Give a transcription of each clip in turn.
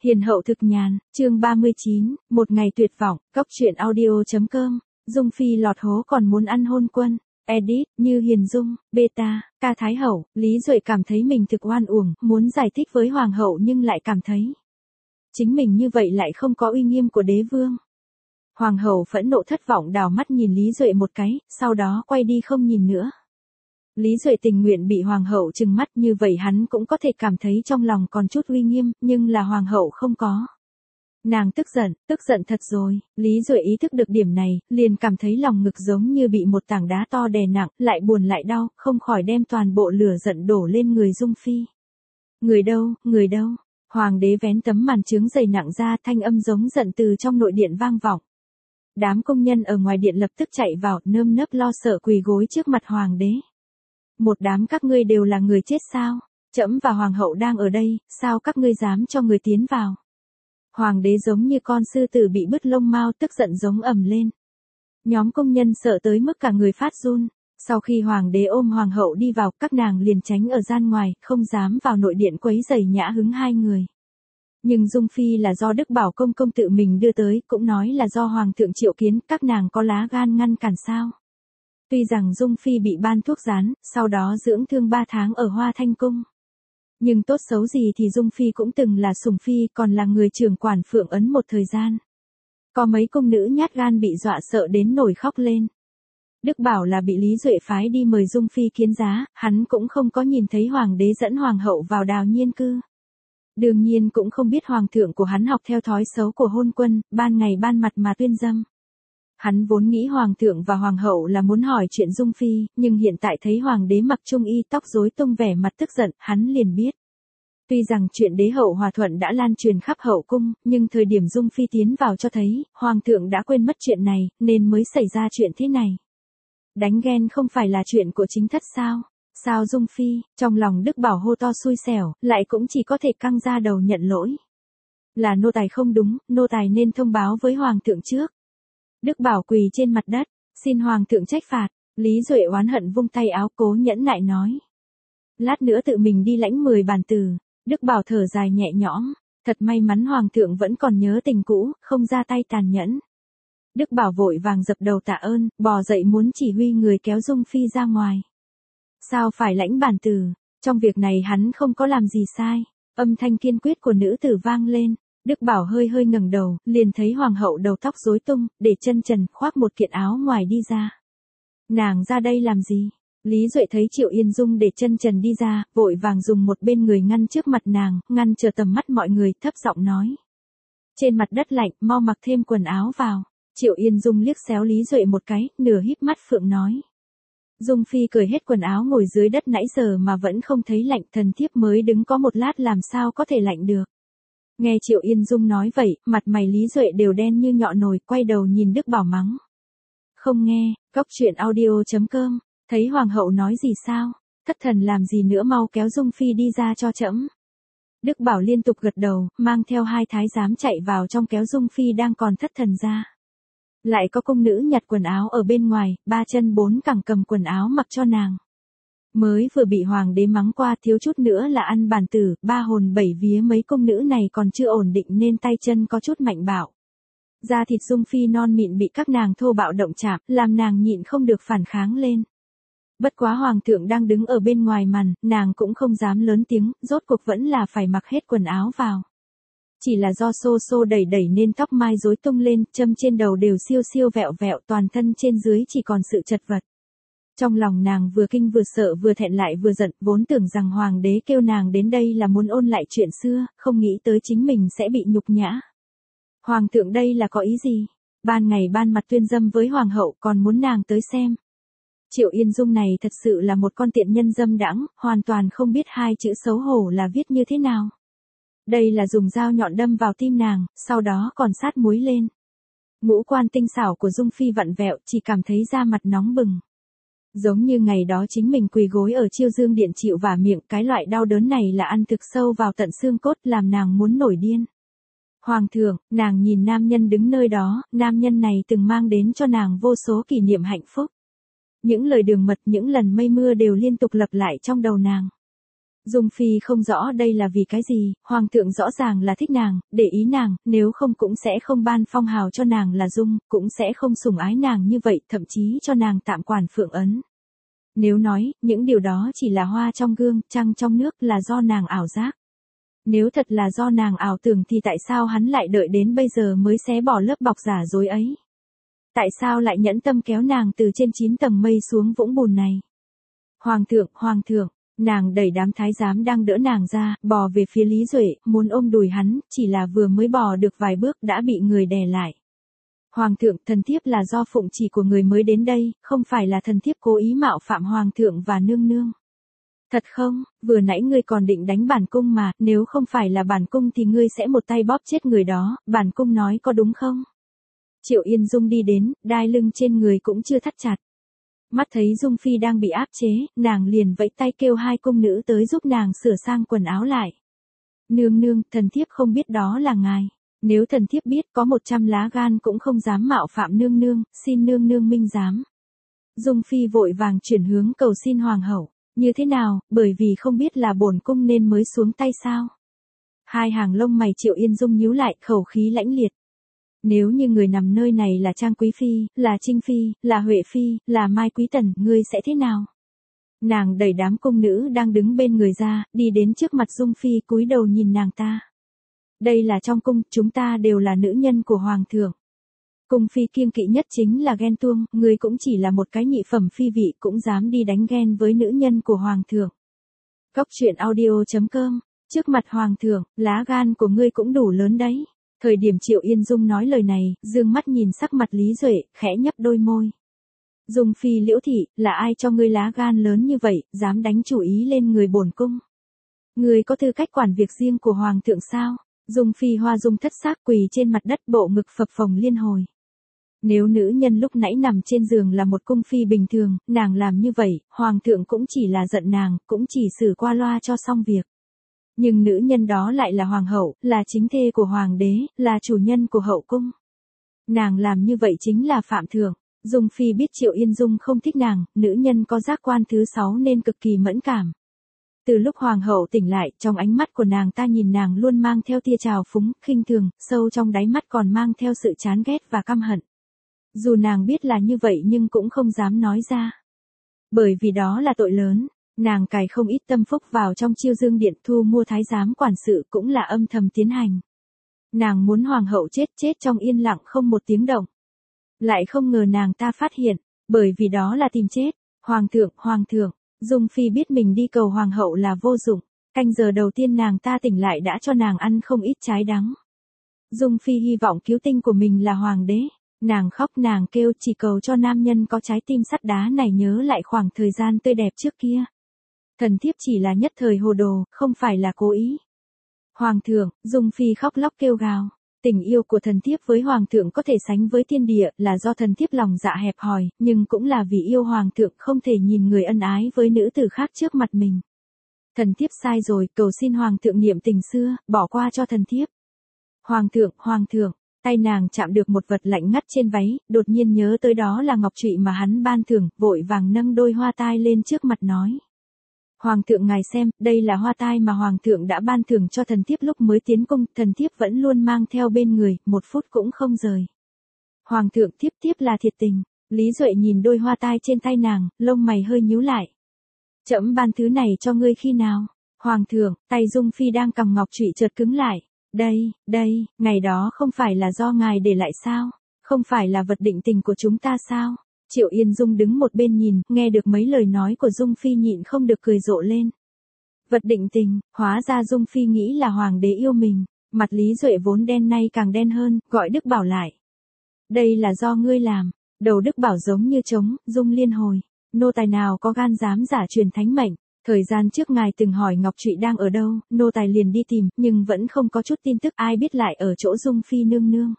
Hiền hậu thực nhàn, chương 39, một ngày tuyệt vọng, cóc truyện audio.com, Dung Phi lọt hố còn muốn ăn hôn quân, edit, Như Hiền Dung, beta, ca Thái Hậu, Lý Duệ cảm thấy mình thực oan uổng, muốn giải thích với Hoàng hậu nhưng lại cảm thấy chính mình như vậy lại không có uy nghiêm của đế vương. Hoàng hậu phẫn nộ thất vọng đảo mắt nhìn Lý Duệ một cái, sau đó quay đi không nhìn nữa. Lý Duệ tình nguyện bị hoàng hậu trừng mắt như vậy hắn cũng có thể cảm thấy trong lòng còn chút uy nghiêm, nhưng là hoàng hậu không có. Nàng tức giận thật rồi, Lý Duệ ý thức được điểm này, liền cảm thấy lòng ngực giống như bị một tảng đá to đè nặng, lại buồn lại đau, không khỏi đem toàn bộ lửa giận đổ lên người Dung Phi. Người đâu, hoàng đế vén tấm màn chướng dày nặng ra, thanh âm giống giận từ trong nội điện vang vọng. Đám công nhân ở ngoài điện lập tức chạy vào, nơm nớp lo sợ quỳ gối trước mặt hoàng đế. Một đám các ngươi đều là người chết sao? Trẫm và hoàng hậu đang ở đây, sao các ngươi dám cho người tiến vào? Hoàng đế giống như con sư tử bị bứt lông mao, tức giận giống ầm lên. Nhóm công nhân sợ tới mức cả người phát run. Sau khi hoàng đế ôm hoàng hậu đi vào, các nàng liền tránh ở gian ngoài, không dám vào nội điện quấy rầy nhã hứng hai người. Nhưng Dung Phi là do Đức Bảo công công tự mình đưa tới, cũng nói là do hoàng thượng triệu kiến, các nàng có lá gan ngăn cản sao? Tuy rằng Dung Phi bị ban thuốc rán, sau đó dưỡng thương 3 tháng ở Hoa Thanh Cung. Nhưng tốt xấu gì thì Dung Phi cũng từng là sủng phi, còn là người trưởng quản Phượng Ấn một thời gian. Có mấy cung nữ nhát gan bị dọa sợ đến nổi khóc lên. Đức Bảo là bị Lý Duệ phái đi mời Dung Phi kiến giá, hắn cũng không có nhìn thấy hoàng đế dẫn hoàng hậu vào Đào Nhiên cư. Đương nhiên cũng không biết hoàng thượng của hắn học theo thói xấu của hôn quân, ban ngày ban mặt mà tuyên dâm. Hắn vốn nghĩ hoàng thượng và hoàng hậu là muốn hỏi chuyện Dung Phi, nhưng hiện tại thấy hoàng đế mặc trung y tóc rối tung vẻ mặt tức giận, hắn liền biết. Tuy rằng chuyện đế hậu hòa thuận đã lan truyền khắp hậu cung, nhưng thời điểm Dung Phi tiến vào cho thấy, hoàng thượng đã quên mất chuyện này, nên mới xảy ra chuyện thế này. Đánh ghen không phải là chuyện của chính thất sao? Sao Dung Phi, trong lòng Đức Bảo hô to xui xẻo, lại cũng chỉ có thể căng ra đầu nhận lỗi. Là nô tài không đúng, nô tài nên thông báo với hoàng thượng trước. Đức Bảo quỳ trên mặt đất, xin hoàng thượng trách phạt. Lý Duệ oán hận vung tay áo cố nhẫn nại nói. Lát nữa tự mình đi lãnh 10 bản từ. Đức Bảo thở dài nhẹ nhõm, thật may mắn hoàng thượng vẫn còn nhớ tình cũ, không ra tay tàn nhẫn. Đức Bảo vội vàng dập đầu tạ ơn, bò dậy muốn chỉ huy người kéo Dung Phi ra ngoài. Sao phải lãnh bản từ, trong việc này hắn không có làm gì sai. Âm thanh kiên quyết của nữ tử vang lên. Đức Bảo hơi ngẩng đầu, liền thấy hoàng hậu đầu tóc rối tung, để chân trần, khoác một kiện áo ngoài đi ra. Nàng ra đây làm gì? Lý Duệ thấy Triệu Yên Dung để chân trần đi ra, vội vàng dùng một bên người ngăn trước mặt nàng, ngăn chờ tầm mắt mọi người, thấp giọng nói. Trên mặt đất lạnh, mau mặc thêm quần áo vào. Triệu Yên Dung liếc xéo Lý Duệ một cái, nửa híp mắt phượng nói. Dung Phi cởi hết quần áo ngồi dưới đất nãy giờ mà vẫn không thấy lạnh, thần thiếp mới đứng có một lát làm sao có thể lạnh được. Nghe Triệu Yên Dung nói vậy, mặt mày Lý Duệ đều đen như nhọ nồi, quay đầu nhìn Đức Bảo mắng. Không nghe, cóc truyện audio.com, thấy hoàng hậu nói gì sao? Thất thần làm gì nữa, mau kéo Dung Phi đi ra cho trẫm. Đức Bảo liên tục gật đầu, mang theo 2 thái giám chạy vào trong kéo Dung Phi đang còn thất thần ra. Lại có cung nữ nhặt quần áo ở bên ngoài, 3 chân 4 cẳng cầm quần áo mặc cho nàng. Mới vừa bị hoàng đế mắng qua, thiếu chút nữa là ăn bản tử, 3 hồn 7 vía mấy công nữ này còn chưa ổn định nên tay chân có chút mạnh bạo. Da thịt Dung Phi non mịn bị các nàng thô bạo động chạm, làm nàng nhịn không được phản kháng lên. Bất quá hoàng thượng đang đứng ở bên ngoài màn, nàng cũng không dám lớn tiếng, rốt cuộc vẫn là phải mặc hết quần áo vào. Chỉ là do xô đẩy nên tóc mai rối tung lên, châm trên đầu đều siêu vẹo vẹo, toàn thân trên dưới chỉ còn sự chật vật. Trong lòng nàng vừa kinh vừa sợ vừa thẹn lại vừa giận, vốn tưởng rằng hoàng đế kêu nàng đến đây là muốn ôn lại chuyện xưa, không nghĩ tới chính mình sẽ bị nhục nhã. Hoàng thượng đây là có ý gì? Ban ngày ban mặt tuyên dâm với hoàng hậu còn muốn nàng tới xem. Triệu Yên Dung này thật sự là một con tiện nhân dâm đãng, hoàn toàn không biết 2 chữ xấu hổ là viết như thế nào. Đây là dùng dao nhọn đâm vào tim nàng, sau đó còn sát muối lên. Ngũ quan tinh xảo của Dung Phi vặn vẹo, chỉ cảm thấy da mặt nóng bừng. Giống như ngày đó chính mình quỳ gối ở Chiêu Dương điện chịu vả miệng, cái loại đau đớn này là ăn thực sâu vào tận xương cốt, làm nàng muốn nổi điên. Hoàng thượng, nàng nhìn nam nhân đứng nơi đó, nam nhân này từng mang đến cho nàng vô số kỷ niệm hạnh phúc. Những lời đường mật, những lần mây mưa đều liên tục lặp lại trong đầu nàng. Dung Phi không rõ đây là vì cái gì, Hoàng thượng rõ ràng là thích nàng, để ý nàng, nếu không cũng sẽ không ban phong hào cho nàng là Dung, cũng sẽ không sủng ái nàng như vậy, thậm chí cho nàng tạm quản phượng ấn. Nếu nói, những điều đó chỉ là hoa trong gương, trăng trong nước là do nàng ảo giác. Nếu thật là do nàng ảo tưởng thì tại sao hắn lại đợi đến bây giờ mới xé bỏ lớp bọc giả dối ấy? Tại sao lại nhẫn tâm kéo nàng từ trên 9 tầng mây xuống vũng bùn này? Hoàng thượng, nàng đẩy đám thái giám đang đỡ nàng ra, bò về phía Lý Duệ, muốn ôm đùi hắn, chỉ là vừa mới bò được vài bước đã bị người đè lại. Hoàng thượng, thần thiếp là do phụng chỉ của người mới đến đây, không phải là thần thiếp cố ý mạo phạm hoàng thượng và nương nương. Thật không, vừa nãy ngươi còn định đánh bản cung mà, nếu không phải là bản cung thì ngươi sẽ một tay bóp chết người đó, bản cung nói có đúng không? Triệu Yên Dung đi đến, đai lưng trên người cũng chưa thắt chặt. Mắt thấy Dung Phi đang bị áp chế, nàng liền vẫy tay kêu hai cung nữ tới giúp nàng sửa sang quần áo lại. Nương nương, thần thiếp không biết đó là ngài. Nếu thần thiếp biết có 100 lá gan cũng không dám mạo phạm nương nương, xin nương nương minh giám. Dung Phi vội vàng chuyển hướng cầu xin hoàng hậu. Như thế nào, bởi vì không biết là bổn cung nên mới xuống tay sao? Hai hàng lông mày Triệu Yên Dung nhíu lại, khẩu khí lãnh liệt. Nếu như người nằm nơi này là Trang Quý Phi, là Trinh Phi, là Huệ Phi, là Mai Quý Tần, ngươi sẽ thế nào? Nàng đẩy đám cung nữ đang đứng bên người ra, đi đến trước mặt Dung Phi cúi đầu nhìn nàng ta. Đây là trong cung, chúng ta đều là nữ nhân của Hoàng thượng. Cung Phi kiêng kỵ nhất chính là ghen tuông, ngươi cũng chỉ là một cái nhị phẩm phi vị cũng dám đi đánh ghen với nữ nhân của Hoàng thượng. Góc truyện audio.com, trước mặt Hoàng thượng, lá gan của ngươi cũng đủ lớn đấy. Thời điểm Triệu Yên Dung nói lời này, dương mắt nhìn sắc mặt Lý Duệ, khẽ nhấp đôi môi. Dung Phi Liễu thị, là ai cho ngươi lá gan lớn như vậy, dám đánh chủ ý lên người bổn cung? Ngươi có tư cách quản việc riêng của Hoàng thượng sao? Dung Phi Hoa Dung thất xác quỳ trên mặt đất, bộ ngực phập phồng liên hồi. Nếu nữ nhân lúc nãy nằm trên giường là một cung phi bình thường, nàng làm như vậy, Hoàng thượng cũng chỉ là giận nàng, cũng chỉ xử qua loa cho xong việc. Nhưng nữ nhân đó lại là hoàng hậu, là chính thê của hoàng đế, là chủ nhân của hậu cung. Nàng làm như vậy chính là phạm thượng. Dung Phi biết Triệu Yên Dung không thích nàng, nữ nhân có giác quan thứ 6 nên cực kỳ mẫn cảm. Từ lúc hoàng hậu tỉnh lại, trong ánh mắt của nàng ta nhìn nàng luôn mang theo tia trào phúng, khinh thường, sâu trong đáy mắt còn mang theo sự chán ghét và căm hận. Dù nàng biết là như vậy nhưng cũng không dám nói ra. Bởi vì đó là tội lớn. Nàng cài không ít tâm phúc vào trong Chiêu Dương Điện, thu mua thái giám quản sự cũng là âm thầm tiến hành. Nàng muốn hoàng hậu chết trong yên lặng không một tiếng động. Lại không ngờ nàng ta phát hiện, bởi vì đó là tìm chết. Hoàng thượng, Dung Phi biết mình đi cầu hoàng hậu là vô dụng. Canh giờ đầu tiên nàng ta tỉnh lại đã cho nàng ăn không ít trái đắng. Dung Phi hy vọng cứu tinh của mình là hoàng đế. Nàng khóc nàng kêu chỉ cầu cho nam nhân có trái tim sắt đá này nhớ lại khoảng thời gian tươi đẹp trước kia. Thần thiếp chỉ là nhất thời hồ đồ, không phải là cố ý. Hoàng thượng, Dung Phi khóc lóc kêu gào. Tình yêu của thần thiếp với hoàng thượng có thể sánh với thiên địa, là do thần thiếp lòng dạ hẹp hòi, nhưng cũng là vì yêu hoàng thượng không thể nhìn người ân ái với nữ tử khác trước mặt mình. Thần thiếp sai rồi, cầu xin hoàng thượng niệm tình xưa, bỏ qua cho thần thiếp. Hoàng thượng, tay nàng chạm được một vật lạnh ngắt trên váy, đột nhiên nhớ tới đó là ngọc trụy mà hắn ban thưởng, vội vàng nâng đôi hoa tai lên trước mặt nói. Hoàng thượng ngài xem, đây là hoa tai mà hoàng thượng đã ban thưởng cho thần thiếp lúc mới tiến cung, thần thiếp vẫn luôn mang theo bên người, một phút cũng không rời. Hoàng thượng, thiếp là thiệt tình. Lý Duệ nhìn đôi hoa tai trên tay nàng, lông mày hơi nhíu lại. Trẫm ban thứ này cho ngươi khi nào? Hoàng thượng, tay Dung Phi đang cầm ngọc trụy chợt cứng lại. Đây, ngày đó không phải là do ngài để lại sao? Không phải là vật định tình của chúng ta sao? Triệu Yên Dung đứng một bên nhìn, nghe được mấy lời nói của Dung Phi nhịn không được cười rộ lên. Vật định tình, hóa ra Dung Phi nghĩ là hoàng đế yêu mình. Mặt Lý Duệ vốn đen nay càng đen hơn, gọi Đức Bảo lại. Đây là do ngươi làm. Đầu Đức Bảo giống như trống, Dung liên hồi. Nô tài nào có gan dám giả truyền thánh mệnh. Thời gian trước ngài từng hỏi ngọc trụy đang ở đâu, nô tài liền đi tìm, nhưng vẫn không có chút tin tức ai biết lại ở chỗ Dung Phi nương nương.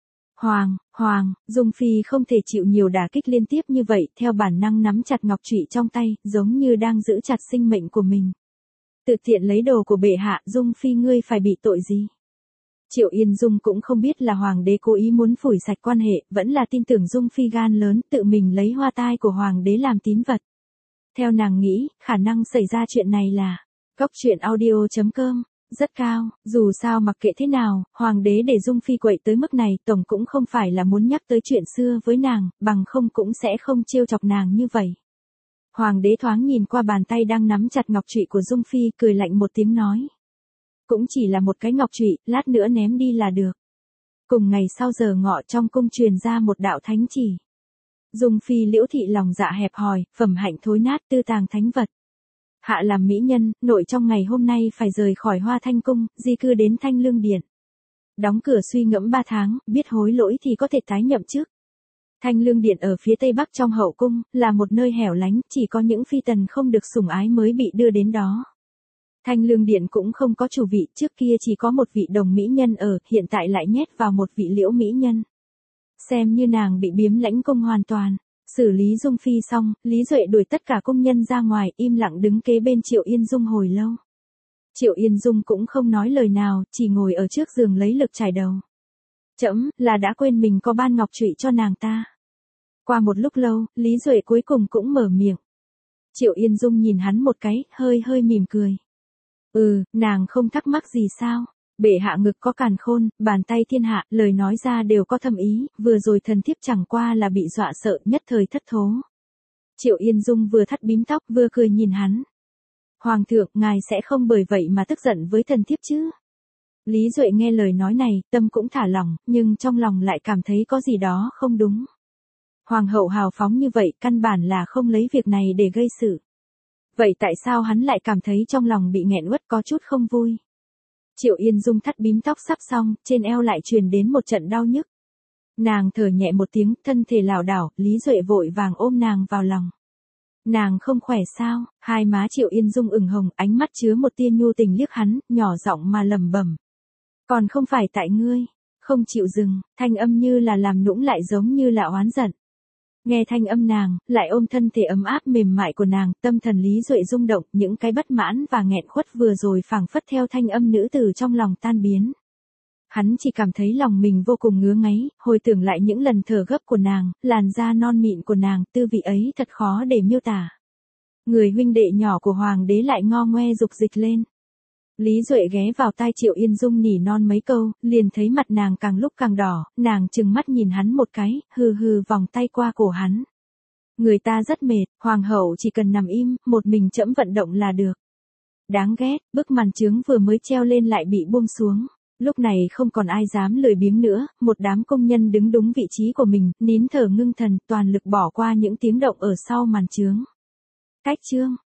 Dung Phi không thể chịu nhiều đả kích liên tiếp như vậy, theo bản năng nắm chặt ngọc trụy trong tay, giống như đang giữ chặt sinh mệnh của mình. Tự tiện lấy đồ của bệ hạ, Dung Phi ngươi phải bị tội gì? Triệu Yên Dung cũng không biết là hoàng đế cố ý muốn phủi sạch quan hệ, vẫn là tin tưởng Dung Phi gan lớn, tự mình lấy hoa tai của hoàng đế làm tín vật. Theo nàng nghĩ, khả năng xảy ra chuyện này là, Cốc truyện audio.com, rất cao, dù sao mặc kệ thế nào, hoàng đế để Dung Phi quậy tới mức này tổng cũng không phải là muốn nhắc tới chuyện xưa với nàng, bằng không cũng sẽ không trêu chọc nàng như vậy. Hoàng đế thoáng nhìn qua bàn tay đang nắm chặt ngọc trụy của Dung Phi, cười lạnh một tiếng nói. Cũng chỉ là một cái ngọc trụy, lát nữa ném đi là được. Cùng ngày sau giờ ngọ trong cung truyền ra một đạo thánh chỉ. Dung Phi Liễu thị lòng dạ hẹp hòi, phẩm hạnh thối nát, tư tàng thánh vật. Hạ làm mỹ nhân, nội trong ngày hôm nay phải rời khỏi Hoa Thanh cung, di cư đến Thanh Lương điện. Đóng cửa suy ngẫm 3 tháng, biết hối lỗi thì có thể tái nhậm chức. Thanh Lương điện ở phía tây bắc trong hậu cung, là một nơi hẻo lánh, chỉ có những phi tần không được sủng ái mới bị đưa đến đó. Thanh Lương điện cũng không có chủ vị, trước kia chỉ có một vị đồng mỹ nhân ở, hiện tại lại nhét vào một vị liễu mỹ nhân. Xem như nàng bị biếm lãnh cung hoàn toàn. Xử lý Dung Phi xong, Lý Duệ đuổi tất cả công nhân ra ngoài, im lặng đứng kế bên Triệu Yên Dung hồi lâu. Triệu Yên Dung cũng không nói lời nào, chỉ ngồi ở trước giường lấy lực chải đầu. Trẫm là đã quên mình có ban ngọc trụy cho nàng ta. Qua một lúc lâu, Lý Duệ cuối cùng cũng mở miệng. Triệu Yên Dung nhìn hắn một cái, hơi mỉm cười. Nàng không thắc mắc gì sao? Bệ hạ ngực có càn khôn, bàn tay thiên hạ, lời nói ra đều có thâm ý, vừa rồi thần thiếp chẳng qua là bị dọa sợ, nhất thời thất thố. Triệu Yên Dung vừa thắt bím tóc vừa cười nhìn hắn. Hoàng thượng, ngài sẽ không bởi vậy mà tức giận với thần thiếp chứ? Lý Duệ nghe lời nói này, tâm cũng thả lỏng, nhưng trong lòng lại cảm thấy có gì đó không đúng. Hoàng hậu hào phóng như vậy, căn bản là không lấy việc này để gây sự. Vậy tại sao hắn lại cảm thấy trong lòng bị nghẹn uất có chút không vui? Triệu Yên Dung thắt bím tóc sắp xong, trên eo lại truyền đến một trận đau nhức. Nàng thở nhẹ một tiếng, thân thể lảo đảo, Lý Duệ vội vàng ôm nàng vào lòng. Nàng không khỏe sao? Hai má Triệu Yên Dung ửng hồng, ánh mắt chứa một tia nhu tình liếc hắn, nhỏ giọng mà lẩm bẩm. Còn không phải tại ngươi, không chịu dừng, thanh âm như là làm nũng lại giống như là oán giận. Nghe thanh âm nàng, lại ôm thân thể ấm áp mềm mại của nàng, tâm thần Lý Duệ rung động, những cái bất mãn và nghẹn khuất vừa rồi phảng phất theo thanh âm nữ tử trong lòng tan biến. Hắn chỉ cảm thấy lòng mình vô cùng ngứa ngáy, hồi tưởng lại những lần thở gấp của nàng, làn da non mịn của nàng, tư vị ấy thật khó để miêu tả. Người huynh đệ nhỏ của hoàng đế lại ngo ngoe dục dịch lên. Lý Duệ ghé vào tai Triệu Yên Dung nỉ non mấy câu, liền thấy mặt nàng càng lúc càng đỏ, nàng trừng mắt nhìn hắn một cái, hừ vòng tay qua cổ hắn. Người ta rất mệt, hoàng hậu chỉ cần nằm im, một mình trẫm vận động là được. Đáng ghét, bức màn chướng vừa mới treo lên lại bị buông xuống. Lúc này không còn ai dám lười biếng nữa, một đám công nhân đứng đúng vị trí của mình, nín thở ngưng thần, toàn lực bỏ qua những tiếng động ở sau màn chướng. Cách chương